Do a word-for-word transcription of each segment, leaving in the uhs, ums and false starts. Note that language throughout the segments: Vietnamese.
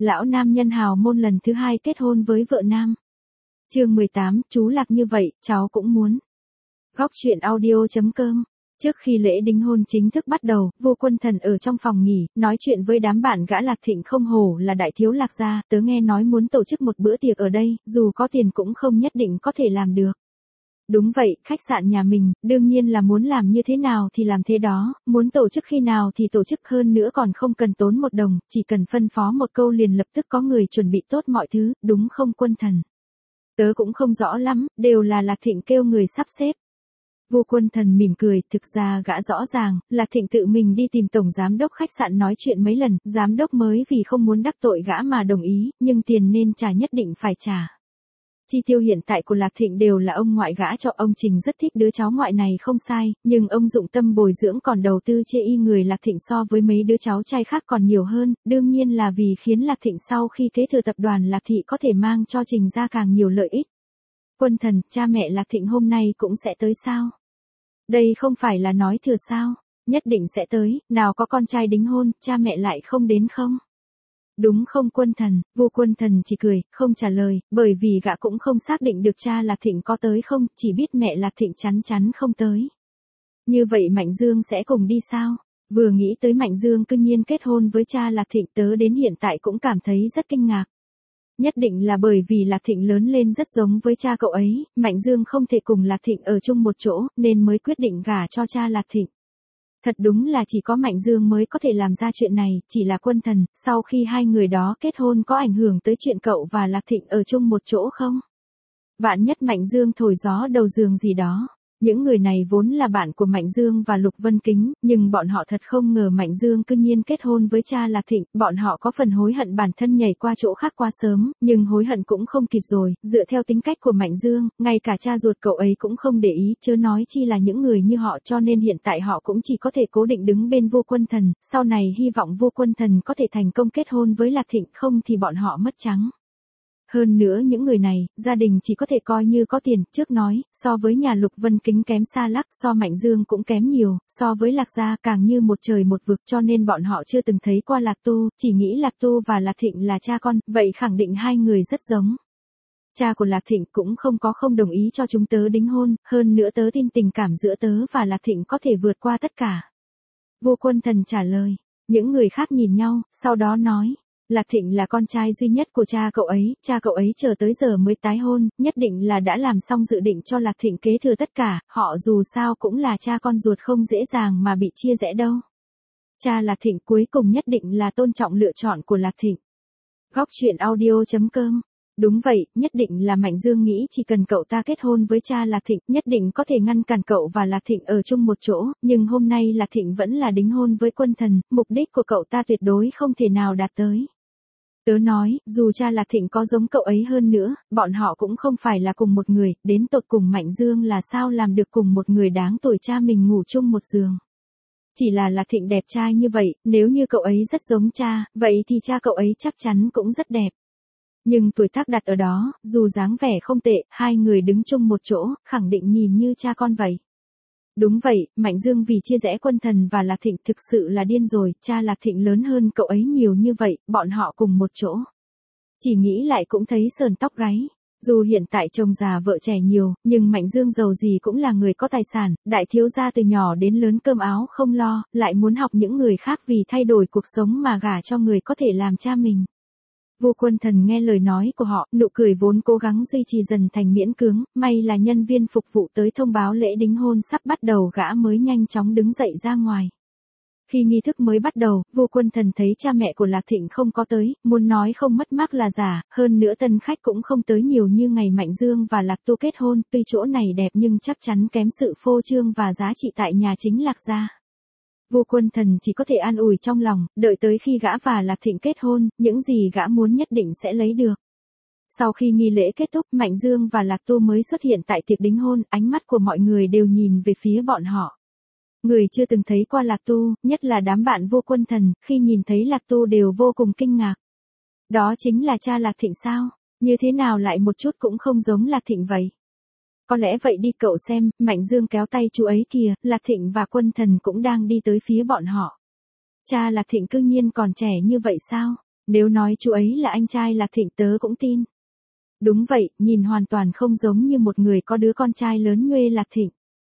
lão nam nhân hào môn lần thứ hai kết hôn với vợ nam. Chương mười tám, chú Lạc như vậy, cháu cũng muốn. Góc truyện audio chấm com. Trước khi lễ đính hôn chính thức bắt đầu, Vô Quân Thần ở trong phòng nghỉ, nói chuyện với đám bạn gã Lạc Thịnh không hổ là đại thiếu Lạc gia, tớ nghe nói muốn tổ chức một bữa tiệc ở đây, dù có tiền cũng không nhất định có thể làm được. Đúng vậy, khách sạn nhà mình, đương nhiên là muốn làm như thế nào thì làm thế đó, muốn tổ chức khi nào thì tổ chức, hơn nữa còn không cần tốn một đồng, chỉ cần phân phó một câu liền lập tức có người chuẩn bị tốt mọi thứ, đúng không Quân Thần? Tớ cũng không rõ lắm, đều là Lạc Thịnh kêu người sắp xếp. Vô Quân Thần mỉm cười, thực ra gã rõ ràng, Lạc Thịnh tự mình đi tìm tổng giám đốc khách sạn nói chuyện mấy lần, giám đốc mới vì không muốn đắc tội gã mà đồng ý, nhưng tiền nên trả nhất định phải trả. Chi tiêu hiện tại của Lạc Thịnh đều là ông ngoại gã cho, ông Trình rất thích đứa cháu ngoại này không sai, nhưng ông dụng tâm bồi dưỡng còn đầu tư chê y người Lạc Thịnh so với mấy đứa cháu trai khác còn nhiều hơn, đương nhiên là vì khiến Lạc Thịnh sau khi kế thừa tập đoàn Lạc Thị có thể mang cho Trình ra càng nhiều lợi ích. Quân Thần, cha mẹ Lạc Thịnh hôm nay cũng sẽ tới sao? Đây không phải là nói thừa sao? Nhất định sẽ tới, nào có con trai đính hôn, cha mẹ lại không đến không? Đúng không Quân Thần? Vô Quân Thần chỉ cười, không trả lời, bởi vì gã cũng không xác định được cha Lạc Thịnh có tới không, chỉ biết mẹ Lạc Thịnh chắn chắn không tới. Như vậy Mạnh Dương sẽ cùng đi sao? Vừa nghĩ tới Mạnh Dương cư nhiên kết hôn với cha Lạc Thịnh, tớ đến hiện tại cũng cảm thấy rất kinh ngạc. Nhất định là bởi vì Lạc Thịnh lớn lên rất giống với cha cậu ấy, Mạnh Dương không thể cùng Lạc Thịnh ở chung một chỗ, nên mới quyết định gả cho cha Lạc Thịnh. Thật đúng là chỉ có Mạnh Dương mới có thể làm ra chuyện này, chỉ là Quân Thần, sau khi hai người đó kết hôn có ảnh hưởng tới chuyện cậu và Lạc Thịnh ở chung một chỗ không? Vạn nhất Mạnh Dương thổi gió đầu giường gì đó. Những người này vốn là bạn của Mạnh Dương và Lục Vân Kính, nhưng bọn họ thật không ngờ Mạnh Dương cư nhiên kết hôn với cha Lạc Thịnh, bọn họ có phần hối hận bản thân nhảy qua chỗ khác quá sớm, nhưng hối hận cũng không kịp rồi, dựa theo tính cách của Mạnh Dương, ngay cả cha ruột cậu ấy cũng không để ý, chớ nói chi là những người như họ, cho nên hiện tại họ cũng chỉ có thể cố định đứng bên Vô Quân Thần, sau này hy vọng Vô Quân Thần có thể thành công kết hôn với Lạc Thịnh, không thì bọn họ mất trắng. Hơn nữa những người này, gia đình chỉ có thể coi như có tiền, trước nói, so với nhà Lục Vân Kính kém xa lắc, so Mạnh Dương cũng kém nhiều, so với Lạc gia càng như một trời một vực, cho nên bọn họ chưa từng thấy qua Lạc Tu, chỉ nghĩ Lạc Tu và Lạc Thịnh là cha con, vậy khẳng định hai người rất giống. Cha của Lạc Thịnh cũng không có không đồng ý cho chúng tớ đính hôn, hơn nữa tớ tin tình cảm giữa tớ và Lạc Thịnh có thể vượt qua tất cả. Vô Quân Thần trả lời, những người khác nhìn nhau, sau đó nói. Lạc Thịnh là con trai duy nhất của cha cậu ấy, cha cậu ấy chờ tới giờ mới tái hôn, nhất định là đã làm xong dự định cho Lạc Thịnh kế thừa tất cả, họ dù sao cũng là cha con ruột, không dễ dàng mà bị chia rẽ đâu. Cha Lạc Thịnh cuối cùng nhất định là tôn trọng lựa chọn của Lạc Thịnh. Góc truyện audio chấm com. Đúng vậy, nhất định là Mạnh Dương nghĩ chỉ cần cậu ta kết hôn với cha Lạc Thịnh, nhất định có thể ngăn cản cậu và Lạc Thịnh ở chung một chỗ, nhưng hôm nay Lạc Thịnh vẫn là đính hôn với Quân Thần, mục đích của cậu ta tuyệt đối không thể nào đạt tới. Tớ nói, dù cha Lạc Thịnh có giống cậu ấy hơn nữa, bọn họ cũng không phải là cùng một người, đến tột cùng Mạnh Dương là sao làm được cùng một người đáng tuổi cha mình ngủ chung một giường. Chỉ là Lạc Thịnh đẹp trai như vậy, nếu như cậu ấy rất giống cha, vậy thì cha cậu ấy chắc chắn cũng rất đẹp. Nhưng tuổi tác đặt ở đó, dù dáng vẻ không tệ, hai người đứng chung một chỗ, khẳng định nhìn như cha con vậy. Đúng vậy, Mạnh Dương vì chia rẽ Quân Thần và Lạc Thịnh thực sự là điên rồi, cha Lạc Thịnh lớn hơn cậu ấy nhiều như vậy, bọn họ cùng một chỗ. Chỉ nghĩ lại cũng thấy sờn tóc gáy. Dù hiện tại chồng già vợ trẻ nhiều, nhưng Mạnh Dương giàu gì cũng là người có tài sản, đại thiếu gia từ nhỏ đến lớn cơm áo không lo, lại muốn học những người khác vì thay đổi cuộc sống mà gả cho người có thể làm cha mình. Vô Quân Thần nghe lời nói của họ, nụ cười vốn cố gắng duy trì dần thành miễn cưỡng, may là nhân viên phục vụ tới thông báo lễ đính hôn sắp bắt đầu, gã mới nhanh chóng đứng dậy ra ngoài. Khi nghi thức mới bắt đầu, Vô Quân Thần thấy cha mẹ của Lạc Thịnh không có tới, muốn nói không mất mát là giả, hơn nữa tân khách cũng không tới nhiều như ngày Mạnh Dương và Lạc Tu kết hôn, tuy chỗ này đẹp nhưng chắc chắn kém sự phô trương và giá trị tại nhà chính Lạc gia. Vô Quân Thần chỉ có thể an ủi trong lòng, đợi tới khi gã và Lạc Thịnh kết hôn, những gì gã muốn nhất định sẽ lấy được. Sau khi nghi lễ kết thúc, Mạnh Dương và Lạc Tu mới xuất hiện tại tiệc đính hôn, ánh mắt của mọi người đều nhìn về phía bọn họ. Người chưa từng thấy qua Lạc Tu, nhất là đám bạn Vô Quân Thần, khi nhìn thấy Lạc Tu đều vô cùng kinh ngạc. Đó chính là cha Lạc Thịnh sao? Như thế nào lại một chút cũng không giống Lạc Thịnh vậy? Có lẽ vậy đi cậu xem, Mạnh Dương kéo tay chú ấy kìa, Lạc Thịnh và Quân Thần cũng đang đi tới phía bọn họ. Cha Lạc Thịnh cư nhiên còn trẻ như vậy sao? Nếu nói chú ấy là anh trai Lạc Thịnh tớ cũng tin. Đúng vậy, nhìn hoàn toàn không giống như một người có đứa con trai lớn nhuê Lạc Thịnh.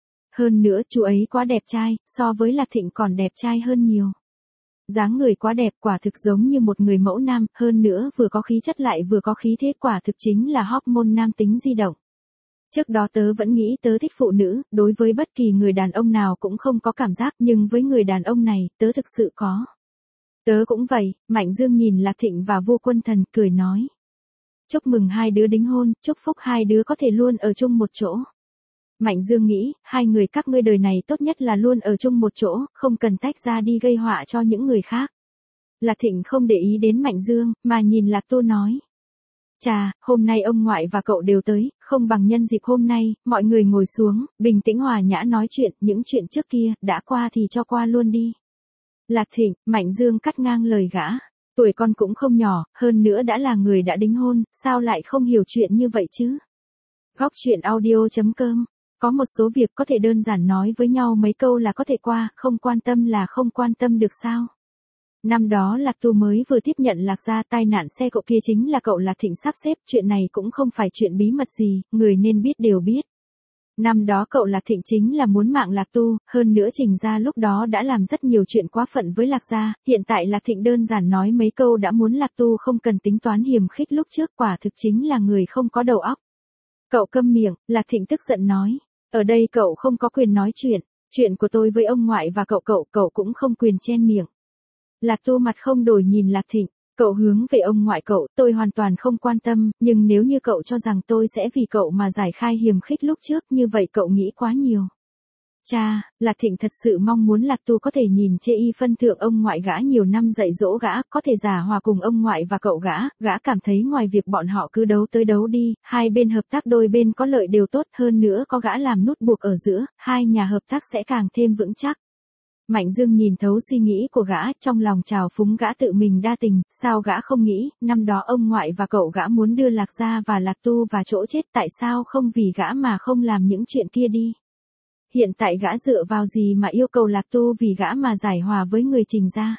Hơn nữa chú ấy quá đẹp trai, so với Lạc Thịnh còn đẹp trai hơn nhiều. Dáng người quá đẹp, quả thực giống như một người mẫu nam, hơn nữa vừa có khí chất lại vừa có khí thế, quả thực chính là hormone nam tính di động. Trước đó tớ vẫn nghĩ tớ thích phụ nữ, đối với bất kỳ người đàn ông nào cũng không có cảm giác, nhưng với người đàn ông này, tớ thực sự có. Tớ cũng vậy. Mạnh Dương nhìn Lạc Thịnh và Vô Quân Thần, cười nói. Chúc mừng hai đứa đính hôn, chúc phúc hai đứa có thể luôn ở chung một chỗ. Mạnh Dương nghĩ, hai người các ngươi đời này tốt nhất là luôn ở chung một chỗ, không cần tách ra đi gây họa cho những người khác. Lạc Thịnh không để ý đến Mạnh Dương, mà nhìn Lạc Tu nói. Chà, hôm nay ông ngoại và cậu đều tới, không bằng nhân dịp hôm nay, mọi người ngồi xuống, bình tĩnh hòa nhã nói chuyện, những chuyện trước kia, đã qua thì cho qua luôn đi. Lạc Thịnh, Mạnh Dương cắt ngang lời gã. Tuổi con cũng không nhỏ, hơn nữa đã là người đã đính hôn, sao lại không hiểu chuyện như vậy chứ? Góc chuyện audio chấm com. Có một số việc có thể đơn giản nói với nhau mấy câu là có thể qua, không quan tâm là không quan tâm được sao? Năm đó Lạc Tu mới vừa tiếp nhận Lạc gia tai nạn xe cậu kia chính là cậu Lạc Thịnh sắp xếp, chuyện này cũng không phải chuyện bí mật gì, người nên biết đều biết. Năm đó cậu Lạc Thịnh chính là muốn mạng Lạc Tu, hơn nữa Trình gia lúc đó đã làm rất nhiều chuyện quá phận với Lạc gia, hiện tại Lạc Thịnh đơn giản nói mấy câu đã muốn Lạc Tu không cần tính toán hiềm khích lúc trước, quả thực chính là người không có đầu óc. Cậu câm miệng, Lạc Thịnh tức giận nói, ở đây cậu không có quyền nói chuyện, chuyện của tôi với ông ngoại và cậu cậu, cậu cũng không quyền chen miệng. Lạc Tu mặt không đổi nhìn Lạc Thịnh, cậu hướng về ông ngoại cậu, tôi hoàn toàn không quan tâm, nhưng nếu như cậu cho rằng tôi sẽ vì cậu mà giải khai hiềm khích lúc trước, như vậy cậu nghĩ quá nhiều. Cha, Lạc Thịnh thật sự mong muốn Lạc Tu có thể nhìn chê y phân thượng ông ngoại gã nhiều năm dạy dỗ gã, có thể già hòa cùng ông ngoại và cậu gã, gã cảm thấy ngoài việc bọn họ cứ đấu tới đấu đi, hai bên hợp tác đôi bên có lợi đều tốt, hơn nữa có gã làm nút buộc ở giữa, hai nhà hợp tác sẽ càng thêm vững chắc. Mạnh Dương nhìn thấu suy nghĩ của gã, trong lòng trào phúng gã tự mình đa tình, sao gã không nghĩ, năm đó ông ngoại và cậu gã muốn đưa Lạc gia và Lạc Tu vào chỗ chết, tại sao không vì gã mà không làm những chuyện kia đi. Hiện tại gã dựa vào gì mà yêu cầu Lạc Tu vì gã mà giải hòa với người Trình gia.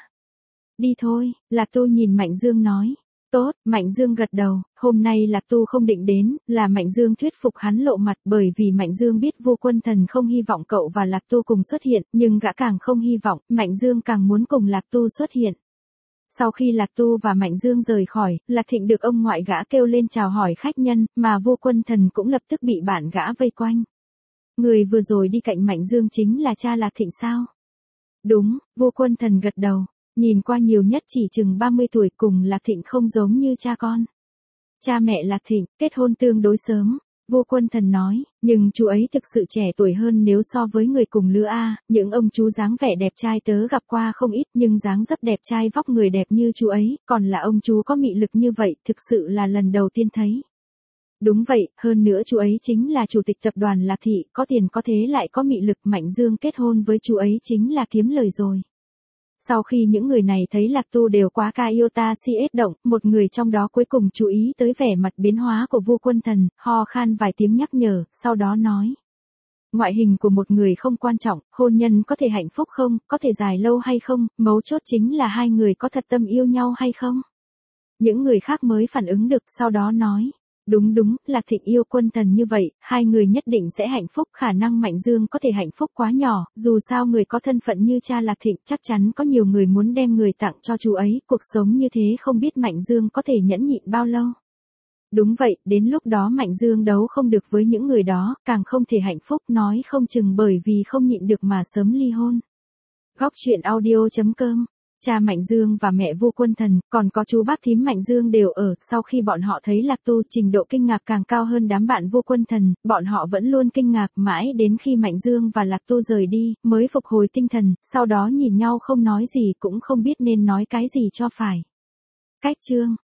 Đi thôi, Lạc Tu nhìn Mạnh Dương nói. Tốt, Mạnh Dương gật đầu, hôm nay Lạc Tu không định đến, là Mạnh Dương thuyết phục hắn lộ mặt, bởi vì Mạnh Dương biết Vô Quân Thần không hy vọng cậu và Lạc Tu cùng xuất hiện, nhưng gã càng không hy vọng, Mạnh Dương càng muốn cùng Lạc Tu xuất hiện. Sau khi Lạc Tu và Mạnh Dương rời khỏi, Lạc Thịnh được ông ngoại gã kêu lên chào hỏi khách nhân, mà Vô Quân Thần cũng lập tức bị bạn gã vây quanh. Người vừa rồi đi cạnh Mạnh Dương chính là cha Lạc Thịnh sao? Đúng, Vô Quân Thần gật đầu. Nhìn qua nhiều nhất chỉ chừng ba mươi tuổi, cùng Lạc Thịnh không giống như cha con. Cha mẹ Lạc Thịnh, kết hôn tương đối sớm, Vô Quân Thần nói, nhưng chú ấy thực sự trẻ tuổi hơn nếu so với người cùng lứa A, những ông chú dáng vẻ đẹp trai tớ gặp qua không ít, nhưng dáng dấp đẹp trai vóc người đẹp như chú ấy, còn là ông chú có mị lực như vậy, thực sự là lần đầu tiên thấy. Đúng vậy, hơn nữa chú ấy chính là chủ tịch tập đoàn Lạc Thị, có tiền có thế lại có mị lực, Mạnh Dương kết hôn với chú ấy chính là kiếm lời rồi. Sau khi những người này thấy Lạc Tu đều quá ca yêu ta si ết động, một người trong đó cuối cùng chú ý tới vẻ mặt biến hóa của Vô Quân Thần, ho khan vài tiếng nhắc nhở, sau đó nói. Ngoại hình của một người không quan trọng, hôn nhân có thể hạnh phúc không, có thể dài lâu hay không, mấu chốt chính là hai người có thật tâm yêu nhau hay không. Những người khác mới phản ứng được, sau đó nói. Đúng đúng, Lạc Thịnh yêu Quân Thần như vậy, hai người nhất định sẽ hạnh phúc, khả năng Mạnh Dương có thể hạnh phúc quá nhỏ, dù sao người có thân phận như cha Lạc Thịnh, chắc chắn có nhiều người muốn đem người tặng cho chú ấy, cuộc sống như thế không biết Mạnh Dương có thể nhẫn nhịn bao lâu. Đúng vậy, đến lúc đó Mạnh Dương đấu không được với những người đó, càng không thể hạnh phúc, nói không chừng bởi vì không nhịn được mà sớm ly hôn. Góc chuyện audio chấm com. Cha Mạnh Dương và mẹ Vô Quân Thần, còn có chú bác thím Mạnh Dương đều ở, sau khi bọn họ thấy Lạc Tu, trình độ kinh ngạc càng cao hơn đám bạn Vô Quân Thần, bọn họ vẫn luôn kinh ngạc mãi đến khi Mạnh Dương và Lạc Tu rời đi, mới phục hồi tinh thần, sau đó nhìn nhau không nói gì cũng không biết nên nói cái gì cho phải. Cách chương